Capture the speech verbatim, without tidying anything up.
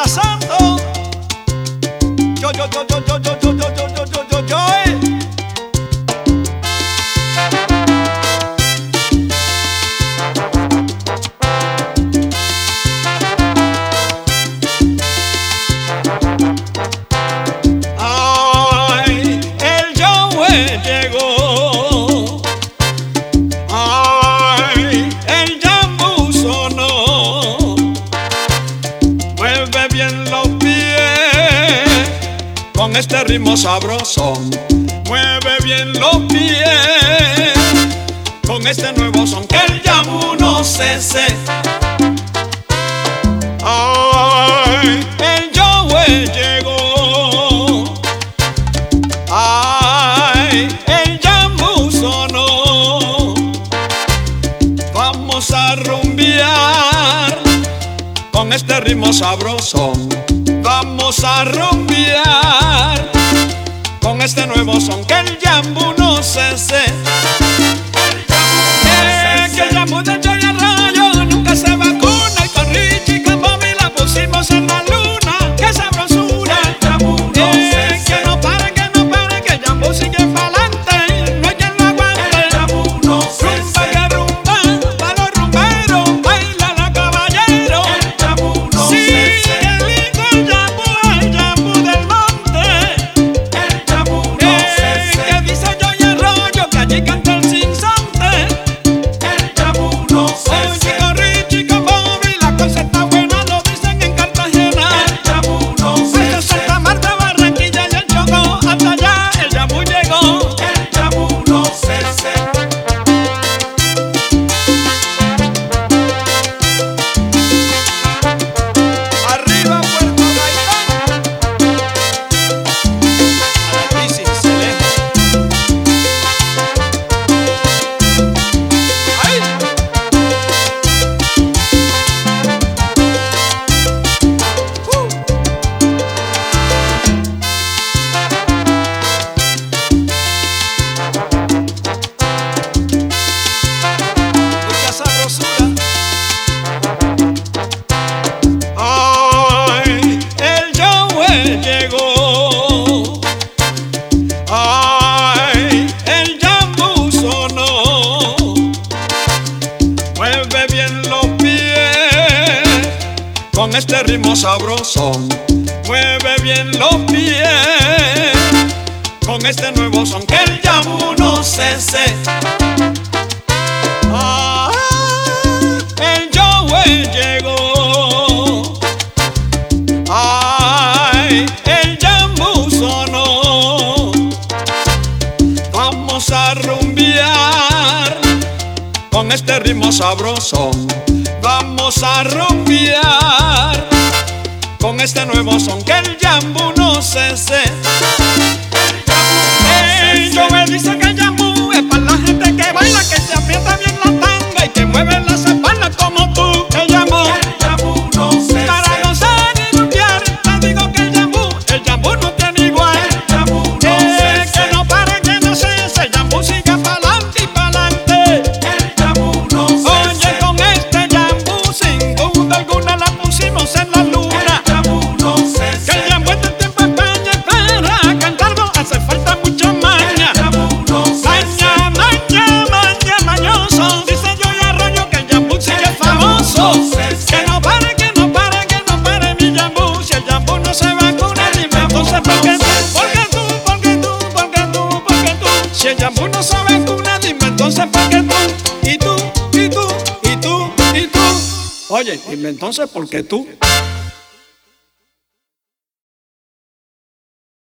pasando? Yo, yo, yo, yo, yo, yo, yo, yo, yo, yo, yo, yo, yo, eh. Ay, el Yahweh llegó. Ay, el Yambu sonó. Mueve bien los pies con este ritmo sabrosón. Mueve bien los pies con este nuevo son, que el Yambu no cese. Ay, el Yahweh llegó. Ay, el Yambu sonó. Vamos a rumbear con este ritmo sabrosón. Vamos a rumbear con este nuevo son, que el Yambu no cese. Eh, que el Yambu de Joy Arroyo nunca se vacuna, y con Richie y con Bobby la pusimos en la luna. ¡Qué sabrosura! Eh, que no paren, que no paren, que el Yambu sigue pa'lante, no hay quien lo aguante. Rumba que rumba, pa' los rumberos, baila la caballero. Sí, el lindo el Yambu, el Yambu del monte. Eh, que dice Joy Arroyo que allí canta el sinsonte. Oye, con Richie y con Bobby la cosa está buena, lo dicen en Cartagena. Desde Santa Marta, Barranquilla y el Chocó, hasta allá el Yambu llegó. Arriba Puerto Gaitán. Alexis, Celejo. ¡Ay! ¡Uh! Mucha sabrosura. Ay, el Yahweh llegó. Ay, el Yambu sonó. Mueve bien los pies con este ritmo sabrosón. Mueve bien los pies con este nuevo son, que el Yambu no cese. Ah, el Yahweh llegó. Ay, el Yambu sonó. Vamos a rumbear con este ritmo sabrosón. Vamos a rumbear con este nuevo son, que el Yambu no cese. El Yahweh dice que el Yambu es para la gente que baila, que se aprieta bien la tanga y que mueve las espaldas como tú. El Yambu, para gozar y rumbear, te digo que el Yambu, el Yambu no tiene igual. Eh, que no pare, que no cese, el Yambu sigue pa'lante y pa'lante. Oye, con este Yambu sin duda alguna la pusimos en la luna. Que el Yambu este tiempo España para cantarlo hace falta mucha maña. Maña, maña, maña, mañoso. Dice Joy Arroyo que el Yambu sigue famoso. Que no pare, que no pare, que no pare mi Yambu. Si el Yambu no se vacuna, dime entonces por qué tú, por qué tú, por qué tú, por qué tú, por qué tú. Si el Yambu no se vacuna, dime entonces por qué tú. Y tú, y tú, y tú, y tú. Oye, dime entonces por qué tú.